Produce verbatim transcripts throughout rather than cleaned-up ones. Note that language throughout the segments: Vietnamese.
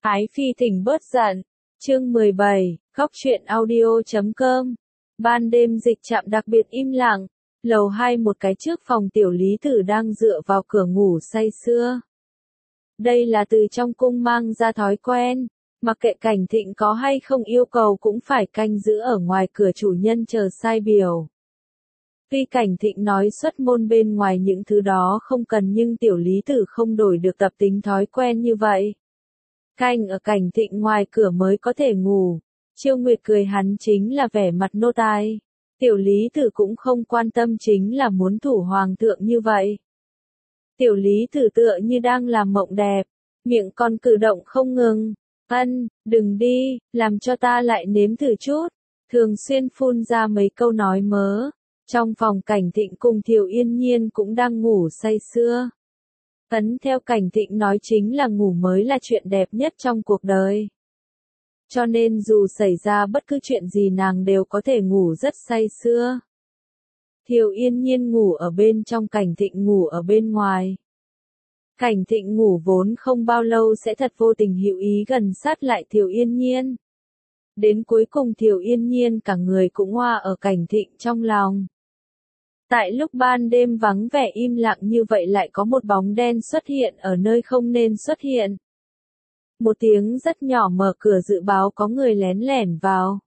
Ái Phi thỉnh bớt giận. Chương mười bảy, Góc truyện audio chấm com. Ban đêm dịch trạm đặc biệt im lặng, lầu hai một cái trước phòng tiểu lý tử đang dựa vào cửa ngủ say sưa. Đây là từ trong cung mang ra thói quen, mặc kệ Cảnh Thịnh có hay không yêu cầu cũng phải canh giữ ở ngoài cửa chủ nhân chờ sai biểu. Tuy Cảnh Thịnh nói xuất môn bên ngoài những thứ đó không cần nhưng tiểu lý tử không đổi được tập tính thói quen như vậy. Canh ở Cảnh Thịnh ngoài cửa mới có thể ngủ. Chiêu Nguyệt cười hắn chính là vẻ mặt nô tài. Tiểu lý tử cũng không quan tâm chính là muốn thủ hoàng thượng như vậy. Tiểu lý tử tựa như đang làm mộng đẹp, miệng còn cử động không ngừng. Ân, đừng đi, làm cho ta lại nếm thử chút. Thường xuyên phun ra mấy câu nói mớ. Trong phòng Cảnh Thịnh cùng Thiều Yên Nhiên cũng đang ngủ say sưa. Ấn theo Cảnh Thịnh nói chính là ngủ mới là chuyện đẹp nhất trong cuộc đời. Cho nên dù xảy ra bất cứ chuyện gì nàng đều có thể ngủ rất say sưa. Thiều Yên Nhiên ngủ ở bên trong, Cảnh Thịnh ngủ ở bên ngoài. Cảnh Thịnh ngủ vốn không bao lâu sẽ thật vô tình hữu ý gần sát lại Thiều Yên Nhiên. Đến cuối cùng Thiều Yên Nhiên cả người cũng hoa ở Cảnh Thịnh trong lòng. Tại lúc ban đêm vắng vẻ im lặng như vậy lại có một bóng đen xuất hiện ở nơi không nên xuất hiện. Một tiếng rất nhỏ mở cửa dự báo có người lén lẻn vào.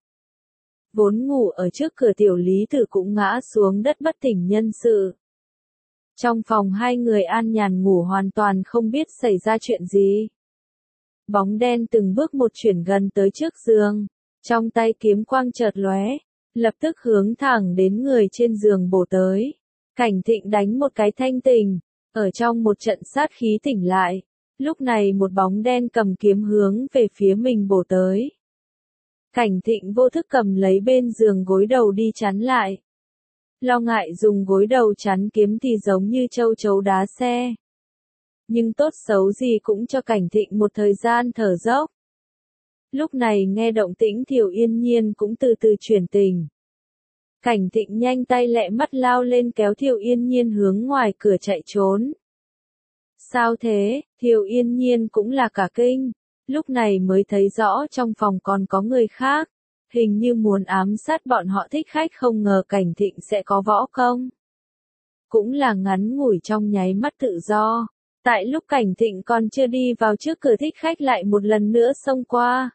Vốn ngủ ở trước cửa tiểu lý tử cũng ngã xuống đất bất tỉnh nhân sự. Trong phòng hai người an nhàn ngủ hoàn toàn không biết xảy ra chuyện gì. Bóng đen từng bước một chuyển gần tới trước giường, trong tay kiếm quang chợt lóe, lập tức hướng thẳng đến người trên giường bổ tới. Cảnh Thịnh đánh một cái thanh tình, ở trong một trận sát khí tỉnh lại. Lúc này một bóng đen cầm kiếm hướng về phía mình bổ tới. Cảnh Thịnh vô thức cầm lấy bên giường gối đầu đi chắn lại. Lo ngại dùng gối đầu chắn kiếm thì giống như châu chấu đá xe. Nhưng tốt xấu gì cũng cho Cảnh Thịnh một thời gian thở dốc. Lúc này nghe động tĩnh Thiều Yên Nhiên cũng từ từ chuyển tình. Cảnh Thịnh nhanh tay lẹ mắt lao lên kéo Thiều Yên Nhiên hướng ngoài cửa chạy trốn. Sao thế? Thiều Yên Nhiên cũng là cả kinh, lúc này mới thấy rõ trong phòng còn có người khác, hình như muốn ám sát bọn họ thích khách, không ngờ Cảnh Thịnh sẽ có võ công. Cũng là ngắn ngủi trong nháy mắt tự do, tại lúc Cảnh Thịnh còn chưa đi vào trước cửa thích khách lại một lần nữa xông qua.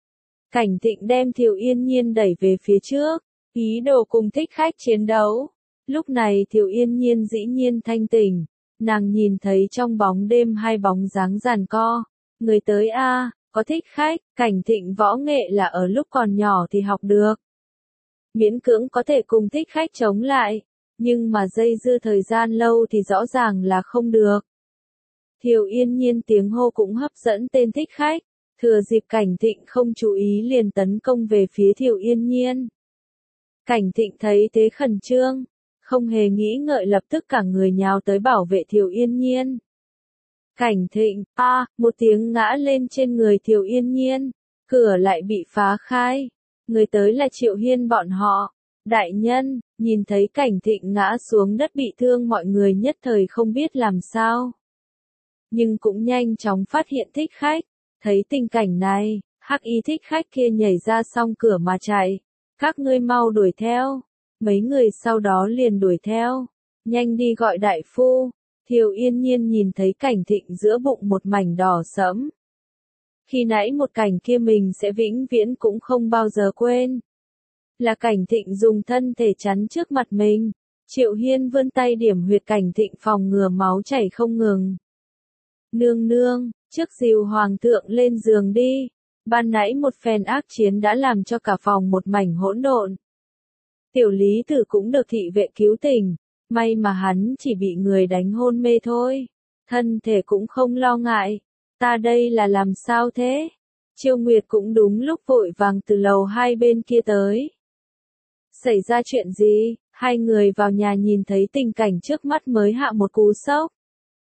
Cảnh Thịnh đem Thiều Yên Nhiên đẩy về phía trước, ý đồ cùng thích khách chiến đấu. Lúc này Thiều Yên Nhiên dĩ nhiên thanh tỉnh. Nàng nhìn thấy trong bóng đêm hai bóng dáng giằng co. Người tới a, à, có thích khách. Cảnh Thịnh võ nghệ là ở lúc còn nhỏ thì học được. Miễn cưỡng có thể cùng thích khách chống lại. Nhưng mà dây dưa thời gian lâu thì rõ ràng là không được. Thiều Yên Nhiên tiếng hô cũng hấp dẫn tên thích khách. Thừa dịp Cảnh Thịnh không chú ý liền tấn công về phía Thiều Yên Nhiên. Cảnh Thịnh thấy thế khẩn trương. Không hề nghĩ ngợi lập tức cả người nhào tới bảo vệ Thiều Yên Nhiên. Cảnh Thịnh, a, à, một tiếng ngã lên trên người Thiều Yên Nhiên, cửa lại bị phá khai. Người tới là Triệu Hiên bọn họ. Đại nhân, nhìn thấy Cảnh Thịnh ngã xuống đất bị thương mọi người nhất thời không biết làm sao. Nhưng cũng nhanh chóng phát hiện thích khách, thấy tình cảnh này, hắc y thích khách kia nhảy ra song cửa mà chạy. Các ngươi mau đuổi theo. Mấy người sau đó liền đuổi theo. Nhanh đi gọi đại phu. Thiều Yên Nhiên nhìn thấy Cảnh Thịnh giữa bụng một mảnh đỏ sẫm. Khi nãy một cảnh kia mình sẽ vĩnh viễn cũng không bao giờ quên. Là Cảnh Thịnh dùng thân thể chắn trước mặt mình. Triệu Hiên vươn tay điểm huyệt Cảnh Thịnh phòng ngừa máu chảy không ngừng. Nương nương, trước dìu hoàng thượng lên giường đi. Ban nãy một phen ác chiến đã làm cho cả phòng một mảnh hỗn độn. Tiểu lý tử cũng được thị vệ cứu tỉnh, may mà hắn chỉ bị người đánh hôn mê thôi, thân thể cũng không lo ngại. Ta đây là làm sao thế? Chiêu Nguyệt cũng đúng lúc vội vàng từ lầu hai bên kia tới. Xảy ra chuyện gì? Hai người vào nhà nhìn thấy tình cảnh trước mắt mới hạ một cú sốc.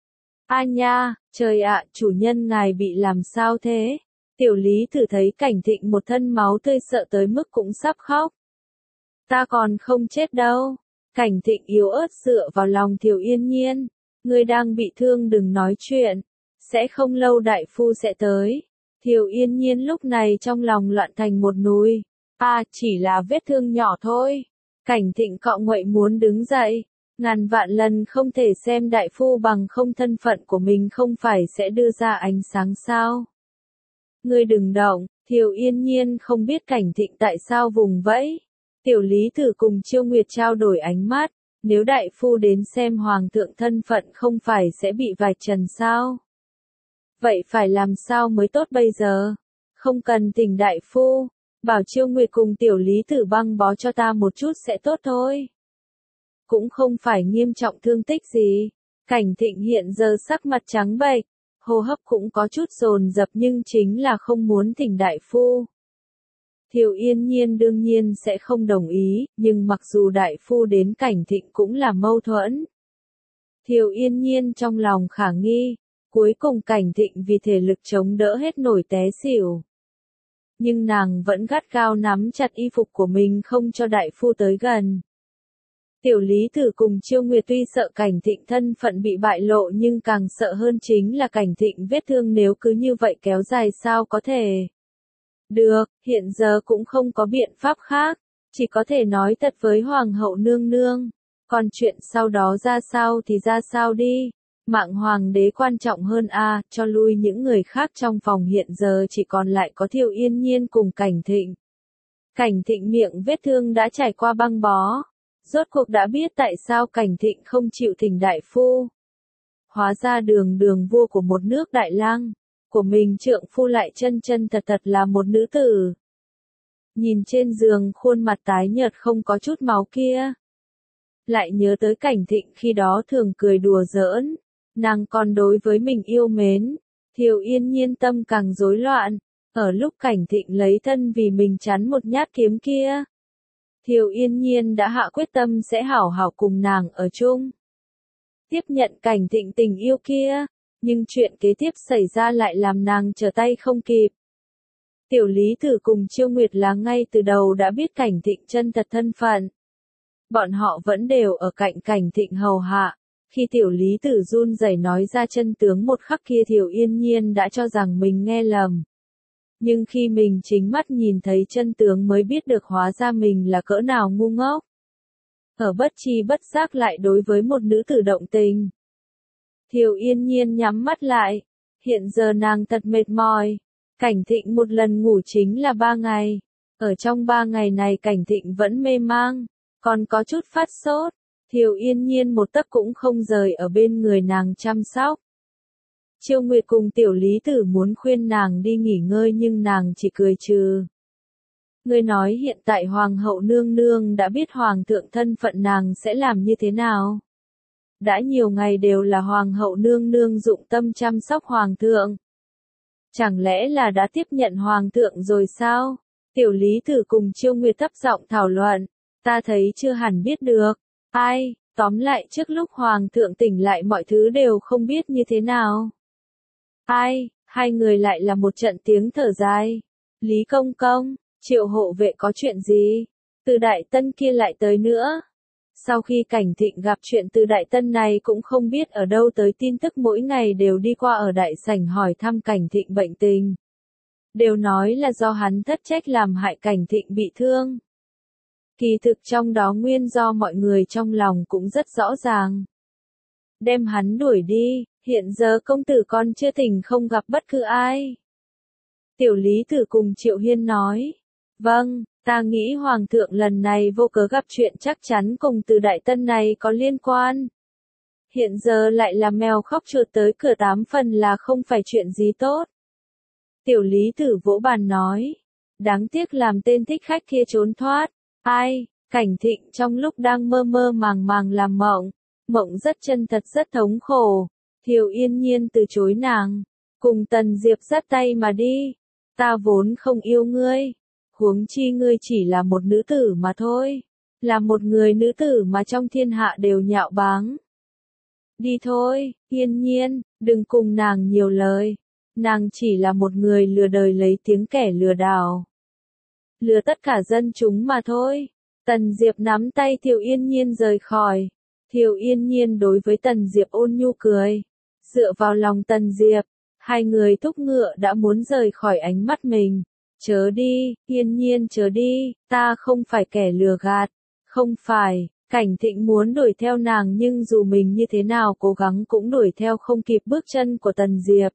A nha, trời ạ, chủ nhân ngài bị làm sao thế? Tiểu lý tử thấy Cảnh Thịnh một thân máu tươi sợ tới mức cũng sắp khóc. Ta còn không chết đâu. Cảnh Thịnh yếu ớt dựa vào lòng Thiều Yên Nhiên. Ngươi đang bị thương đừng nói chuyện. Sẽ không lâu đại phu sẽ tới. Thiều Yên Nhiên lúc này trong lòng loạn thành một núi. À, chỉ là vết thương nhỏ thôi. Cảnh Thịnh cọ nguậy muốn đứng dậy. Ngàn vạn lần không thể xem đại phu bằng không, thân phận của mình không phải sẽ đưa ra ánh sáng sao. Ngươi đừng động. Thiều Yên Nhiên không biết Cảnh Thịnh tại sao vùng vẫy. Tiểu Lý Tử cùng Chiêu Nguyệt trao đổi ánh mắt. Nếu đại phu đến xem hoàng thượng, thân phận không phải sẽ bị vạch trần sao? Vậy phải làm sao mới tốt bây giờ? Không cần thỉnh đại phu. Bảo Chiêu Nguyệt cùng Tiểu Lý Tử băng bó cho ta một chút sẽ tốt thôi. Cũng không phải nghiêm trọng thương tích gì. Cảnh Thịnh hiện giờ sắc mặt trắng bệch, hô hấp cũng có chút dồn dập, nhưng chính là không muốn thỉnh đại phu. Thiều Yên Nhiên đương nhiên sẽ không đồng ý, nhưng mặc dù đại phu đến, Cảnh Thịnh cũng là mâu thuẫn. Thiều Yên Nhiên trong lòng khả nghi, cuối cùng Cảnh Thịnh vì thể lực chống đỡ hết nổi té xỉu. Nhưng nàng vẫn gắt gao nắm chặt y phục của mình không cho đại phu tới gần. Tiểu Lý Tử cùng Chiêu Nguyệt tuy sợ Cảnh Thịnh thân phận bị bại lộ, nhưng càng sợ hơn chính là Cảnh Thịnh vết thương nếu cứ như vậy kéo dài sao có thể. Được, hiện giờ cũng không có biện pháp khác, chỉ có thể nói thật với Hoàng hậu nương nương. Còn chuyện sau đó ra sao thì ra sao đi. Mạng hoàng đế quan trọng hơn a, cho lui những người khác trong phòng, hiện giờ chỉ còn lại có Thiều Yên Nhiên cùng Cảnh Thịnh. Cảnh Thịnh miệng vết thương đã trải qua băng bó. Rốt cuộc đã biết tại sao Cảnh Thịnh không chịu thỉnh đại phu. Hóa ra đường đường vua của một nước Đại Lang, của mình trượng phu lại chân chân thật thật là một nữ tử. Nhìn trên giường khuôn mặt tái nhợt không có chút máu kia. Lại nhớ tới Cảnh Thịnh khi đó thường cười đùa giỡn, nàng còn đối với mình yêu mến. Thiều Yên Nhiên tâm càng rối loạn, ở lúc Cảnh Thịnh lấy thân vì mình chắn một nhát kiếm kia. Thiều Yên Nhiên đã hạ quyết tâm sẽ hảo hảo cùng nàng ở chung. Tiếp nhận Cảnh Thịnh tình yêu kia, nhưng chuyện kế tiếp xảy ra lại làm nàng trở tay không kịp. Tiểu Lý Tử cùng Chiêu Nguyệt là ngay từ đầu đã biết Cảnh Thịnh chân thật thân phận. Bọn họ vẫn đều ở cạnh Cảnh Thịnh hầu hạ. Khi Tiểu Lý Tử run rẩy nói ra chân tướng một khắc kia, Thiều Yên Nhiên đã cho rằng mình nghe lầm. Nhưng khi mình chính mắt nhìn thấy chân tướng mới biết được hóa ra mình là cỡ nào ngu ngốc. Ở bất tri bất giác lại đối với một nữ tử động tình. Thiều Yên Nhiên nhắm mắt lại. Hiện giờ nàng thật mệt mỏi. Cảnh Thịnh một lần ngủ chính là ba ngày. Ở trong ba ngày này Cảnh Thịnh vẫn mê mang, còn có chút phát sốt. Thiều Yên Nhiên một tấc cũng không rời ở bên người nàng chăm sóc. Chiêu Nguyệt cùng Tiểu Lý Tử muốn khuyên nàng đi nghỉ ngơi nhưng nàng chỉ cười trừ. Ngươi nói hiện tại Hoàng hậu nương nương đã biết Hoàng thượng thân phận, nàng sẽ làm như thế nào? Đã nhiều ngày đều là Hoàng hậu nương nương dụng tâm chăm sóc Hoàng thượng. Chẳng lẽ là đã tiếp nhận Hoàng thượng rồi sao? Tiểu Lý Tử cùng Chiêu Nguyệt thấp giọng thảo luận. Ta thấy chưa hẳn biết được. Ai, tóm lại trước lúc Hoàng thượng tỉnh lại mọi thứ đều không biết như thế nào. Ai, hai người lại là một trận tiếng thở dài. Lý công công, Triệu hộ vệ có chuyện gì? Từ Đại Tân kia lại tới nữa. Sau khi Cảnh Thịnh gặp chuyện từ Đại Tân này cũng không biết ở đâu tới tin tức, mỗi ngày đều đi qua ở đại sảnh hỏi thăm Cảnh Thịnh bệnh tình. Đều nói là do hắn thất trách làm hại Cảnh Thịnh bị thương. Kỳ thực trong đó nguyên do mọi người trong lòng cũng rất rõ ràng. Đem hắn đuổi đi, hiện giờ công tử con chưa tỉnh không gặp bất cứ ai. Tiểu Lý Tử cùng Triệu Hiên nói. Vâng, ta nghĩ Hoàng thượng lần này vô cớ gặp chuyện chắc chắn cùng từ Đại Tân này có liên quan. Hiện giờ lại là mèo khóc chuột tới cửa, tám phần là không phải chuyện gì tốt. Tiểu Lý Tử vỗ bàn nói. Đáng tiếc làm tên thích khách kia trốn thoát. Ai, Cảnh Thịnh trong lúc đang mơ mơ màng màng làm mộng. Mộng rất chân thật, rất thống khổ. Thiều Yên Nhiên từ chối nàng. Cùng Tần Diệp dắt tay mà đi. Ta vốn không yêu ngươi. Huống chi ngươi chỉ là một nữ tử mà thôi. Là một người nữ tử mà trong thiên hạ đều nhạo báng. Đi thôi, Yên Nhiên, đừng cùng nàng nhiều lời. Nàng chỉ là một người lừa đời lấy tiếng kẻ lừa đảo. Lừa tất cả dân chúng mà thôi. Tần Diệp nắm tay Thiều Yên Nhiên rời khỏi. Thiều Yên Nhiên đối với Tần Diệp ôn nhu cười. Dựa vào lòng Tần Diệp, Hai người thúc ngựa đã muốn rời khỏi ánh mắt mình. Chớ đi, Yên Nhiên chớ đi, ta không phải kẻ lừa gạt. Không phải, Cảnh Thịnh muốn đuổi theo nàng nhưng dù mình như thế nào cố gắng cũng đuổi theo không kịp bước chân của Tần Diệp.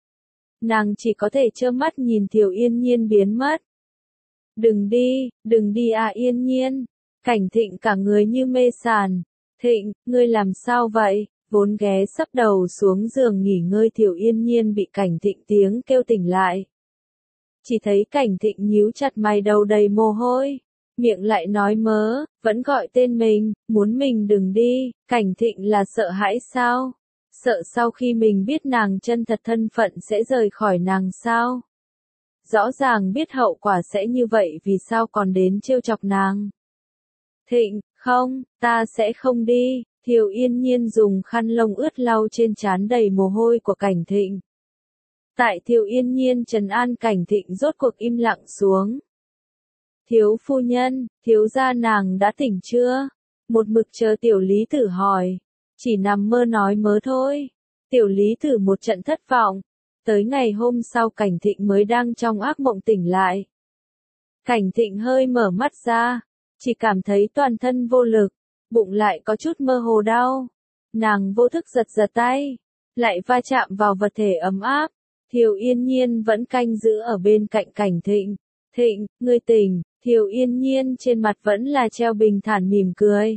Nàng chỉ có thể trơ mắt nhìn Thiều Yên Nhiên biến mất. Đừng đi, đừng đi à Yên Nhiên. Cảnh Thịnh cả người như mê sàn. Thịnh, ngươi làm sao vậy? Vốn ghé sấp đầu xuống giường nghỉ ngơi Thiều Yên Nhiên bị Cảnh Thịnh tiếng kêu tỉnh lại. Chỉ thấy Cảnh Thịnh nhíu chặt mày đầu đầy mồ hôi. Miệng lại nói mớ, vẫn gọi tên mình, muốn mình đừng đi. Cảnh Thịnh là sợ hãi sao? Sợ sau khi mình biết nàng chân thật thân phận sẽ rời khỏi nàng sao? Rõ ràng biết hậu quả sẽ như vậy vì sao còn đến trêu chọc nàng? Thịnh, không, ta sẽ không đi. Thiều Yên Nhiên dùng khăn lông ướt lau trên trán đầy mồ hôi của Cảnh Thịnh. Tại Thiều Yên Nhiên trấn an Cảnh Thịnh rốt cuộc im lặng xuống. Thiếu phu nhân, thiếu gia nàng đã tỉnh chưa? Một mực chờ Tiểu Lý Tử hỏi. Chỉ nằm mơ nói mớ thôi. Tiểu Lý Tử một trận thất vọng. Tới ngày hôm sau Cảnh Thịnh mới đang trong ác mộng tỉnh lại. Cảnh Thịnh hơi mở mắt ra. Chỉ cảm thấy toàn thân vô lực. Bụng lại có chút mơ hồ đau. Nàng vô thức giật giật tay. Lại va chạm vào vật thể ấm áp. Thiều Yên Nhiên vẫn canh giữ ở bên cạnh Cảnh Thịnh. Thịnh, ngươi tỉnh. Thiều Yên Nhiên trên mặt vẫn là treo bình thản mỉm cười.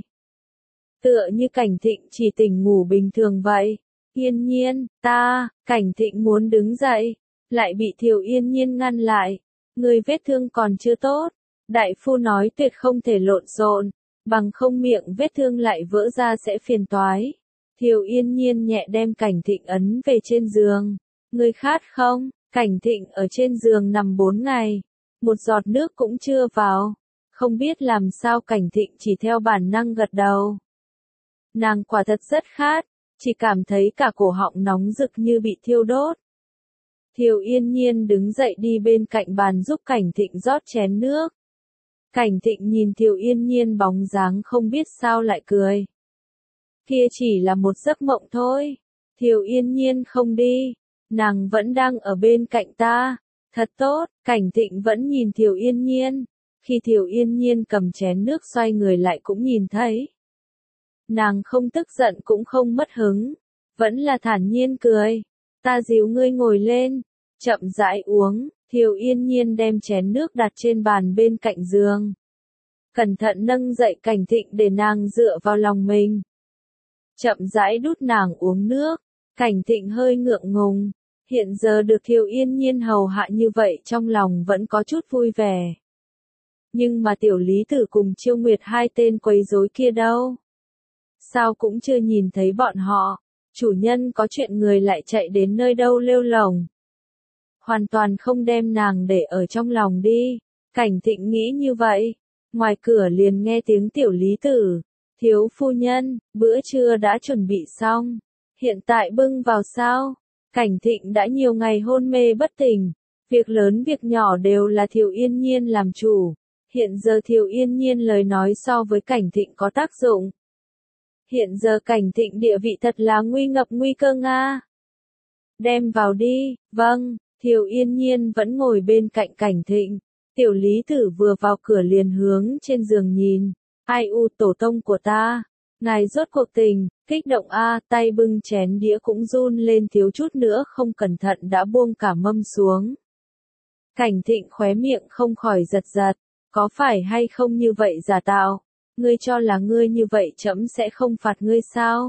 Tựa như Cảnh Thịnh chỉ tỉnh ngủ bình thường vậy. Yên Nhiên, ta, Cảnh Thịnh muốn đứng dậy. Lại bị Thiều Yên Nhiên ngăn lại. Ngươi vết thương còn chưa tốt. Đại phu nói tuyệt không thể lộn xộn. Bằng không miệng vết thương lại vỡ ra sẽ phiền toái. Thiều Yên Nhiên nhẹ đem Cảnh Thịnh ấn về trên giường. Ngươi khát không? Cảnh Thịnh ở trên giường nằm bốn ngày. Một giọt nước cũng chưa vào. Không biết làm sao Cảnh Thịnh chỉ theo bản năng gật đầu. Nàng quả thật rất khát. Chỉ cảm thấy cả cổ họng nóng rực như bị thiêu đốt. Thiều Yên Nhiên đứng dậy đi bên cạnh bàn giúp Cảnh Thịnh rót chén nước. Cảnh Thịnh nhìn Thiều Yên Nhiên bóng dáng không biết sao lại cười. Kia chỉ là một giấc mộng thôi. Thiều Yên Nhiên không đi. Nàng vẫn đang ở bên cạnh ta. Thật tốt, Cảnh Thịnh vẫn nhìn Thiều Yên Nhiên. Khi Thiều Yên Nhiên cầm chén nước xoay người lại cũng nhìn thấy. Nàng không tức giận cũng không mất hứng. Vẫn là thản nhiên cười. Ta dìu ngươi ngồi lên. Chậm rãi uống. Thiều Yên Nhiên đem chén nước đặt trên bàn bên cạnh giường. Cẩn thận nâng dậy Cảnh Thịnh để nàng dựa vào lòng mình. Chậm rãi đút nàng uống nước. Cảnh Thịnh hơi ngượng ngùng. Hiện giờ được Thiều Yên Nhiên hầu hạ như vậy trong lòng vẫn có chút vui vẻ. Nhưng mà Tiểu Lý Tử cùng Chiêu Nguyệt hai tên quấy rối kia đâu? Sao cũng chưa nhìn thấy bọn họ? Chủ nhân có chuyện người lại chạy đến nơi đâu lêu lổng? Hoàn toàn không đem nàng để ở trong lòng đi. Cảnh Thịnh nghĩ như vậy. Ngoài cửa liền nghe tiếng Tiểu Lý Tử. Thiếu phu nhân, bữa trưa đã chuẩn bị xong. Hiện tại bưng vào sao? Cảnh Thịnh đã nhiều ngày hôn mê bất tỉnh. Việc lớn việc nhỏ đều là Thiều Yên Nhiên làm chủ. Hiện giờ Thiều Yên Nhiên lời nói so với Cảnh Thịnh có tác dụng. Hiện giờ Cảnh Thịnh địa vị thật là nguy ngập nguy cơ nga. Đem vào đi, vâng. Thiều Yên Nhiên vẫn ngồi bên cạnh Cảnh Thịnh. Tiểu Lý Tử vừa vào cửa liền hướng trên giường nhìn. Ai u tổ tông của ta. Ngài rốt cuộc tình, kích động a, tay bưng chén đĩa cũng run lên thiếu chút nữa không cẩn thận đã buông cả mâm xuống. Cảnh Thịnh khóe miệng không khỏi giật giật. Có phải hay không như vậy giả tạo? Ngươi cho là ngươi như vậy trẫm sẽ không phạt ngươi sao?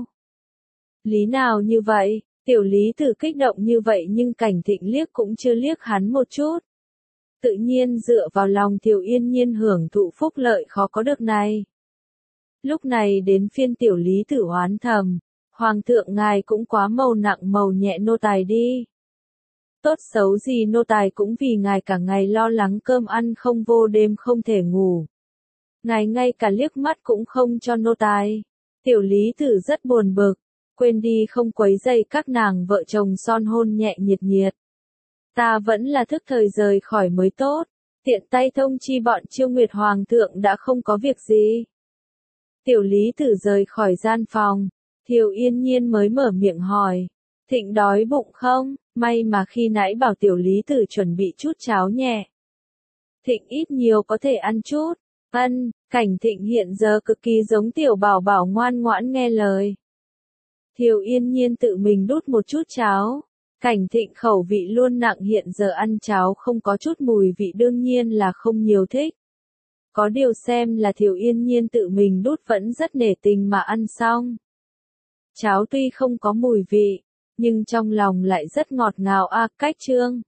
Lý nào như vậy? Tiểu Lý Tử kích động như vậy nhưng Cảnh Thịnh liếc cũng chưa liếc hắn một chút. Tự nhiên dựa vào lòng Thiều Yên Nhiên hưởng thụ phúc lợi khó có được này. Lúc này đến phiên Tiểu Lý Tử oán thầm. Hoàng thượng ngài cũng quá màu nặng màu nhẹ nô tài đi. Tốt xấu gì nô tài cũng vì ngài cả ngày lo lắng cơm ăn không vô đêm không thể ngủ. Ngài ngay cả liếc mắt cũng không cho nô tài. Tiểu Lý Tử rất buồn bực. Quên đi không quấy rầy các nàng vợ chồng son hôn nhẹ nhiệt nhiệt. Ta vẫn là thức thời rời khỏi mới tốt. Tiện tay thông chi bọn Chiêu Nguyệt Hoàng thượng đã không có việc gì. Tiểu Lý Tử rời khỏi gian phòng. Thiều Yên Nhiên mới mở miệng hỏi. Thịnh đói bụng không? May mà khi nãy bảo tiểu lý tử chuẩn bị chút cháo nhẹ. Thịnh ít nhiều có thể ăn chút. Ân, Cảnh Thịnh hiện giờ cực kỳ giống tiểu bảo bảo ngoan ngoãn nghe lời. Thiều Yên Nhiên tự mình đút một chút cháo. Cảnh Thịnh khẩu vị luôn nặng, hiện giờ ăn cháo không có chút mùi vị đương nhiên là không nhiều thích. Có điều xem là Thiều Yên Nhiên tự mình đút vẫn rất nể tình mà ăn xong. Cháo tuy không có mùi vị, nhưng trong lòng lại rất ngọt ngào a. Cách chương